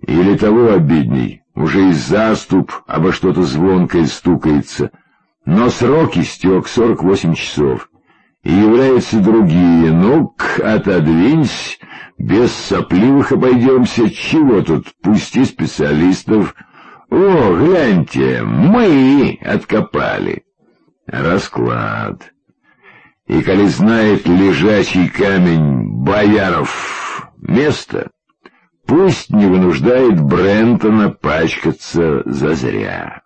Или того обидней, уже и заступ обо что-то звонкое стукается, но срок истек 48 часов, и являются другие. Ну-ка, отодвинься, без сопливых обойдемся, чего тут, пусти специалистов. О, гляньте, мы откопали. Расклад. И коли знает лежачий камень Бояров место, пусть не вынуждает Брентона пачкаться зазря.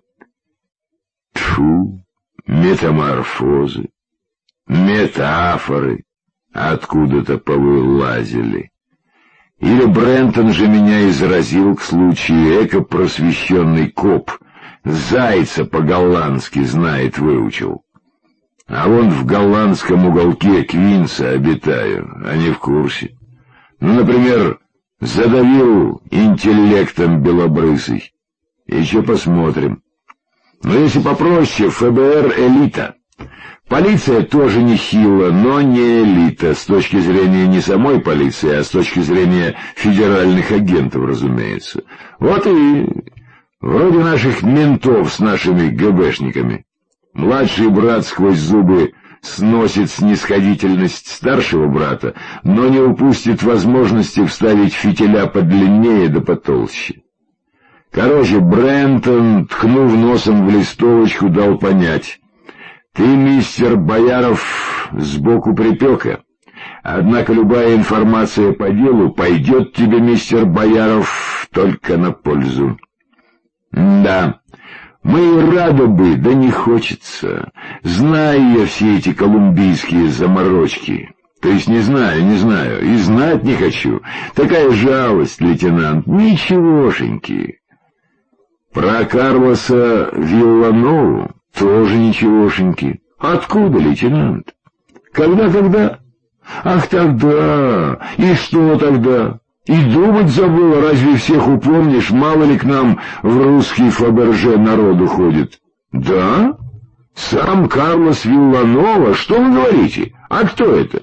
Тьфу, метаморфозы, метафоры откуда-то повылазили. Или Брентон же меня изразил к случаю, эко-просвещенный коп, зайца по-голландски знает, выучил. А вон в голландском уголке Квинса обитаю, а не в курсе. Ну, например, задавил интеллектом белобрысый. Еще посмотрим. Но если попроще, ФБР элита. Полиция тоже нехила, но не элита, с точки зрения не самой полиции, а с точки зрения федеральных агентов, разумеется. Вот и вроде наших ментов с нашими ГБшниками. Младший брат сквозь зубы сносит снисходительность старшего брата, но не упустит возможности вставить фитиля подлиннее да потолще. Короче, Брентон, ткнув носом в листовочку, дал понять: ты, мистер Бояров, сбоку припека. Однако любая информация по делу пойдет тебе, мистер Бояров, только на пользу. Да, мы и рады бы, да не хочется. Знаю я все эти колумбийские заморочки. То есть не знаю, и знать не хочу. Такая жалость, лейтенант, ничегошеньки. Про Карлоса Вилланову тоже ничегошеньки. Откуда, лейтенант? Когда? Ах, тогда. И что тогда? И думать забыла, разве всех упомнишь? Мало ли к нам в русский Фаберже народу ходит. Да? Сам Карлос Вилланова? Что вы говорите? А кто это?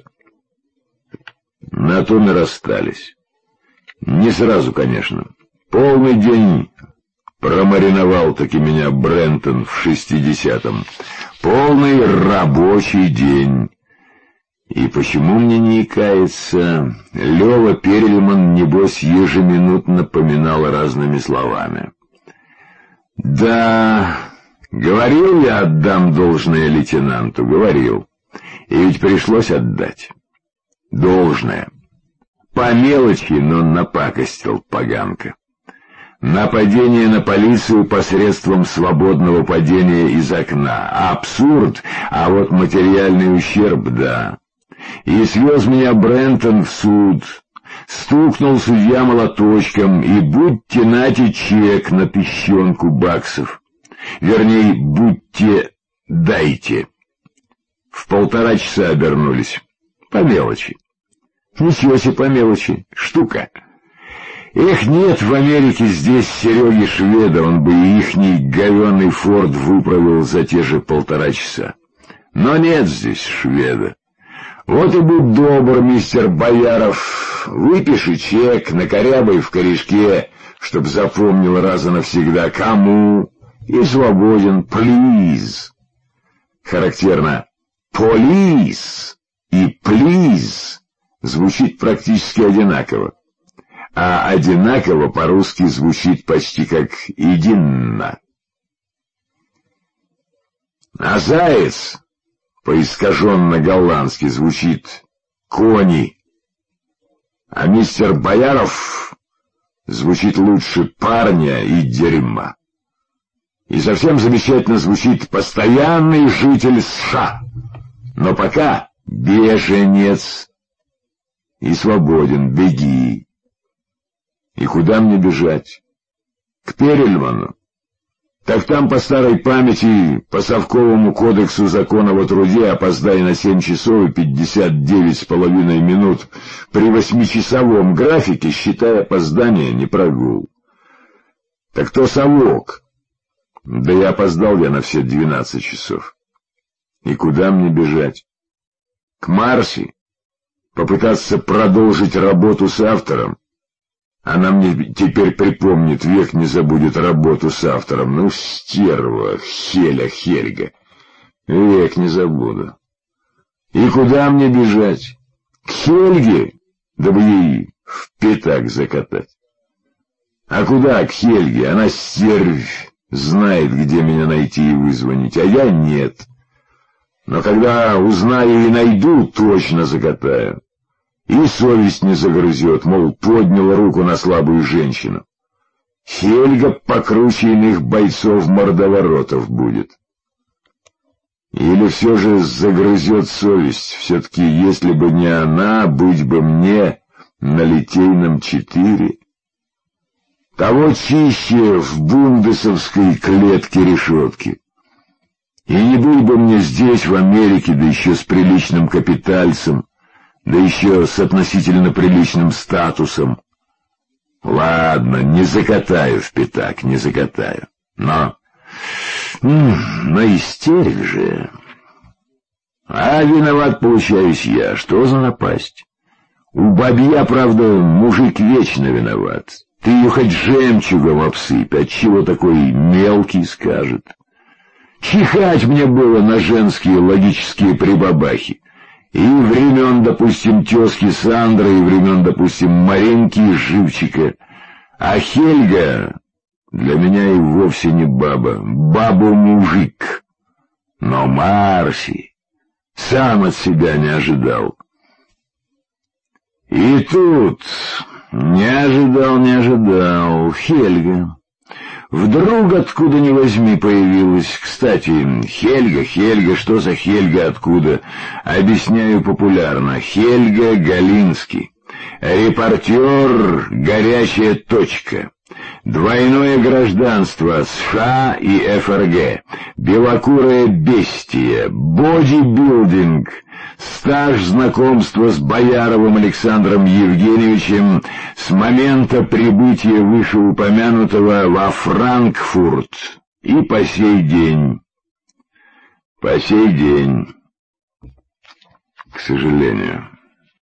На том и расстались. Не сразу, конечно. Полный день промариновал-таки меня Брентон в 60-м. Полный рабочий день. И почему мне не икается? Лёва Перельман, небось, ежеминутно поминал разными словами. Да, говорил я, отдам должное лейтенанту, говорил. И ведь пришлось отдать. Должное. По мелочи, но напакостил поганка. Нападение на полицию посредством свободного падения из окна. Абсурд, а вот материальный ущерб, да. И свез меня Брентон в суд. Стукнул судья молоточком, и будьте нате чек на $1000. Вернее, будьте дайте. В 1,5 часа обернулись. По мелочи. Ничего себе по мелочи. Штука. Эх, нет в Америке здесь Сереги Шведа, он бы и ихний говёный Форд выправил за те же 1,5 часа. Но нет здесь Шведа. Вот и будь добр, мистер Бояров, выпиши чек, накорябай в корешке, чтоб запомнил раз и навсегда кому, и свободен, плиз. Характерно «полис» и «плиз» звучит практически одинаково, а одинаково по-русски звучит почти как «единно». А заяц по-искаженно-голландски звучит «кони», а мистер Бояров звучит лучше «парня» и «дерьма». И совсем замечательно звучит «постоянный житель США», но пока беженец. И свободен, беги. И куда мне бежать? К Перельману. Так там по старой памяти, по Совковому кодексу закона о труде, опоздай на 7 часов и 59,5 минут при 8-часовом графике, считай опоздание, не прогул. Так то совок. Да и опоздал я на все 12 часов. И куда мне бежать? К Марси? Попытаться продолжить работу с автором? Она мне теперь припомнит, век не забудет работу с автором. Ну, стерва, Хельга. Век не забуду. И куда мне бежать? К Хельге? Да бы ей в пятак закатать. А куда к Хельге? Она стервь, знает, где меня найти и вызвонить, а я нет. Но когда узнаю и найду, точно закатаю. И совесть не загрызет, мол, подняла руку на слабую женщину. Хельга покруче иных бойцов-мордоворотов будет. Или все же загрызет совесть, все-таки, если бы не она, быть бы мне на Литейном 4. Того чище в бундесовской клетке решетки. И не быть бы мне здесь, в Америке, да еще с приличным капитальцем, да еще с относительно приличным статусом. Ладно, не закатаю в пятак, не закатаю. Но истерик же. А виноват получаюсь я. Что за напасть? У бабья, правда, мужик вечно виноват. Ты ее хоть жемчугом обсыпь, отчего такой мелкий скажет. Чихать мне было на женские логические прибабахи. И времен, допустим, тезки Сандры, и времен, допустим, Маринки и Живчика. А Хельга для меня и вовсе не баба, баба-мужик. Но Марси сам от себя не ожидал. И тут не ожидал Хельга. Вдруг откуда ни возьми появилась. Кстати, Хельга, что за Хельга, откуда? Объясняю популярно. Хельга Галинский. Репортер «Горячая точка». Двойное гражданство США и ФРГ. Белокурое бестия. Бодибилдинг. Стаж знакомства с Бояровым Александром Евгеньевичем с момента прибытия вышеупомянутого во Франкфурт и по сей день. По сей день, к сожалению.